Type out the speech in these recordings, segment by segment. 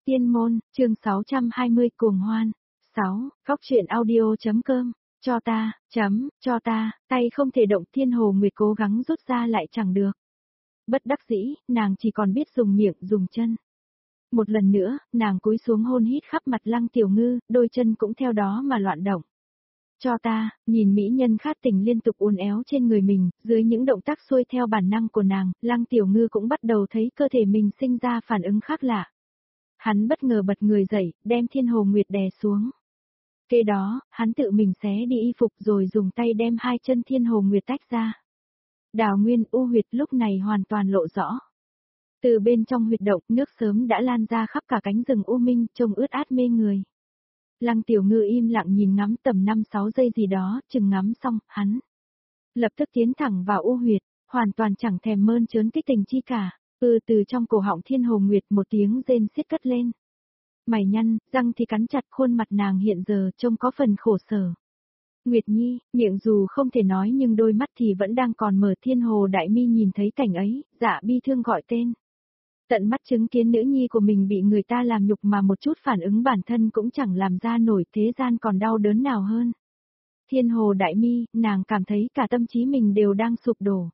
Tiên môn, chương 620 cuồng hoan. 6. Góc truyện audio.com. Cho ta, tay không thể động. Thiên Hồ Nguyệt cố gắng rút ra lại chẳng được. Bất đắc dĩ, nàng chỉ còn biết dùng miệng, dùng chân. Một lần nữa, nàng cúi xuống hôn hít khắp mặt Lăng Tiểu Ngư, đôi chân cũng theo đó mà loạn động. Cho ta, nhìn mỹ nhân khát tình liên tục uốn éo trên người mình, dưới những động tác xuôi theo bản năng của nàng, Lăng Tiểu Ngư cũng bắt đầu thấy cơ thể mình sinh ra phản ứng khác lạ. Hắn bất ngờ bật người dậy, đem Thiên Hồ Nguyệt đè xuống. Kế đó, hắn tự mình xé đi y phục rồi dùng tay đem hai chân Thiên Hồ Nguyệt tách ra. Đào nguyên u huyệt lúc này hoàn toàn lộ rõ. Từ bên trong huyệt động, nước sớm đã lan ra khắp cả cánh rừng u minh, trông ướt át mê người. Lăng Tiểu Ngư im lặng nhìn ngắm tầm 5-6 giây gì đó, chừng ngắm xong, hắn lập tức tiến thẳng vào u huyệt, hoàn toàn chẳng thèm mơn trớn kích tình chi cả. Từ trong cổ họng Thiên Hồ Nguyệt một tiếng rên xiết cất lên. Mày nhăn, răng thì cắn chặt, khuôn mặt nàng hiện giờ trông có phần khổ sở. Nguyệt Nhi, miệng dù không thể nói nhưng đôi mắt thì vẫn đang còn mở. Thiên Hồ Đại Mi nhìn thấy cảnh ấy, dạ bi thương gọi tên. Tận mắt chứng kiến nữ nhi của mình bị người ta làm nhục mà một chút phản ứng bản thân cũng chẳng làm ra nổi, thế gian còn đau đớn nào hơn. Thiên Hồ Đại Mi, nàng cảm thấy cả tâm trí mình đều đang sụp đổ.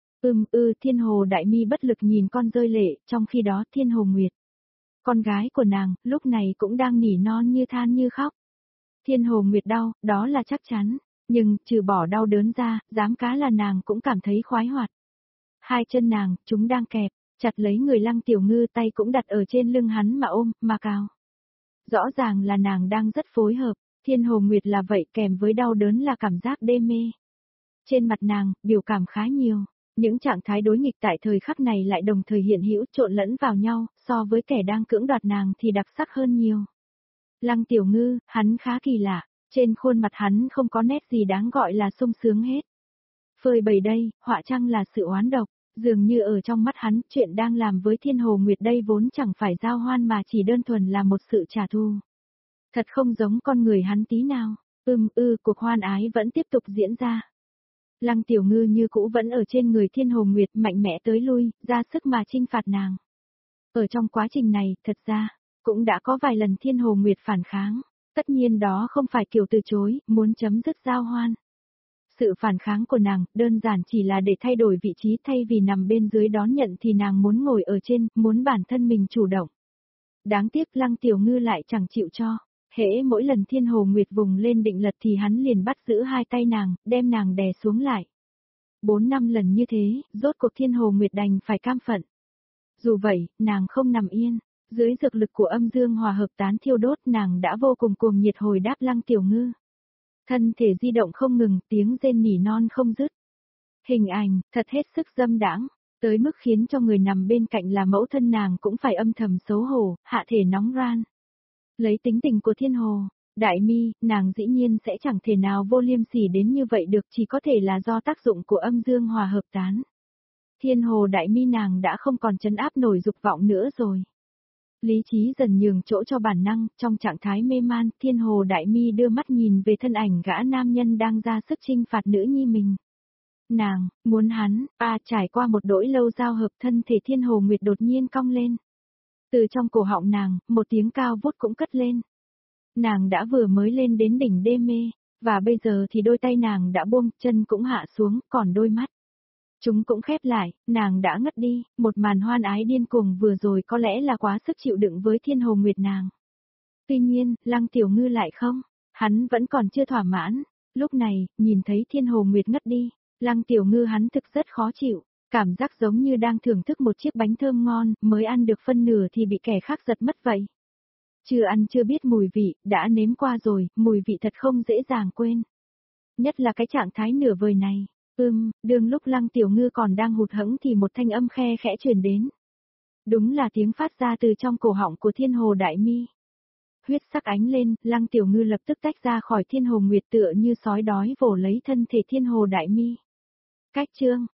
Thiên Hồ Đại Mi bất lực nhìn con rơi lệ, trong khi đó Thiên Hồ Nguyệt, con gái của nàng, lúc này cũng đang nỉ non như than như khóc. Thiên Hồ Nguyệt đau, đó là chắc chắn, nhưng trừ bỏ đau đớn ra, dám cá là nàng cũng cảm thấy khoái hoạt. Hai chân nàng, chúng đang kẹp chặt lấy người Lăng Tiểu Ngư, tay cũng đặt ở trên lưng hắn mà ôm, mà cào. Rõ ràng là nàng đang rất phối hợp. Thiên Hồ Nguyệt là vậy, kèm với đau đớn là cảm giác đê mê. Trên mặt nàng, biểu cảm khá nhiều. Những trạng thái đối nghịch tại thời khắc này lại đồng thời hiện hữu, trộn lẫn vào nhau, so với kẻ đang cưỡng đoạt nàng thì đặc sắc hơn nhiều. Lăng Tiểu Ngư, hắn khá kỳ lạ, trên khuôn mặt hắn không có nét gì đáng gọi là sung sướng hết. Phơi bày đây, họa chăng là sự oán độc, dường như ở trong mắt hắn, chuyện đang làm với Thiên Hồ Nguyệt đây vốn chẳng phải giao hoan mà chỉ đơn thuần là một sự trả thù. Thật không giống con người hắn tí nào. Cuộc hoan ái vẫn tiếp tục diễn ra. Lăng Tiểu Ngư như cũ vẫn ở trên người Thiên Hồ Nguyệt, mạnh mẽ tới lui, ra sức mà chinh phạt nàng. Ở trong quá trình này, thật ra, cũng đã có vài lần Thiên Hồ Nguyệt phản kháng. Tất nhiên đó không phải kiểu từ chối, muốn chấm dứt giao hoan. Sự phản kháng của nàng, đơn giản chỉ là để thay đổi vị trí, thay vì nằm bên dưới đón nhận thì nàng muốn ngồi ở trên, muốn bản thân mình chủ động. Đáng tiếc Lăng Tiểu Ngư lại chẳng chịu cho. Hễ mỗi lần Thiên Hồ Nguyệt vùng lên định lật thì hắn liền bắt giữ hai tay nàng, đem nàng đè xuống lại. 4-5 lần như thế, rốt cuộc Thiên Hồ Nguyệt đành phải cam phận. Dù vậy, nàng không nằm yên, dưới dược lực của âm dương hòa hợp tán thiêu đốt, nàng đã vô cùng cuồng nhiệt hồi đáp Lăng Tiểu Ngư. Thân thể di động không ngừng, tiếng rên nỉ non không dứt. Hình ảnh, thật hết sức dâm đãng, tới mức khiến cho người nằm bên cạnh là mẫu thân nàng cũng phải âm thầm xấu hổ, hạ thể nóng ran. Lấy tính tình của Thiên Hồ Đại Mi, nàng dĩ nhiên sẽ chẳng thể nào vô liêm sỉ đến như vậy được, chỉ có thể là do tác dụng của âm dương hòa hợp tán. Thiên Hồ Đại Mi nàng đã không còn trấn áp nổi dục vọng nữa rồi. Lý trí dần nhường chỗ cho bản năng, trong trạng thái mê man, Thiên Hồ Đại Mi đưa mắt nhìn về thân ảnh gã nam nhân đang ra sức chinh phạt nữ nhi mình. Nàng, muốn hắn, trải qua một đỗi lâu giao hợp, thân thể Thiên Hồ Nguyệt đột nhiên cong lên. Từ trong cổ họng nàng, một tiếng cao vút cũng cất lên. Nàng đã vừa mới lên đến đỉnh đê mê, và bây giờ thì đôi tay nàng đã buông, chân cũng hạ xuống, còn đôi mắt chúng cũng khép lại, nàng đã ngất đi. Một màn hoan ái điên cuồng vừa rồi có lẽ là quá sức chịu đựng với Thiên Hồ Nguyệt nàng. Tuy nhiên, Lăng Tiểu Ngư lại không, hắn vẫn còn chưa thỏa mãn. Lúc này, nhìn thấy Thiên Hồ Nguyệt ngất đi, Lăng Tiểu Ngư hắn thực rất khó chịu, cảm giác giống như đang thưởng thức một chiếc bánh thơm ngon, mới ăn được phân nửa thì bị kẻ khác giật mất vậy. Chưa ăn chưa biết mùi vị, đã nếm qua rồi, mùi vị thật không dễ dàng quên. Nhất là cái trạng thái nửa vời này. Đương lúc Lăng Tiểu Ngư còn đang hụt hẫng thì một thanh âm khe khẽ truyền đến. Đúng là tiếng phát ra từ trong cổ họng của Thiên Hồ Đại Mi. Huyết sắc ánh lên, Lăng Tiểu Ngư lập tức tách ra khỏi Thiên Hồ Nguyệt, tựa như sói đói vồ lấy thân thể Thiên Hồ Đại Mi. Cách chương,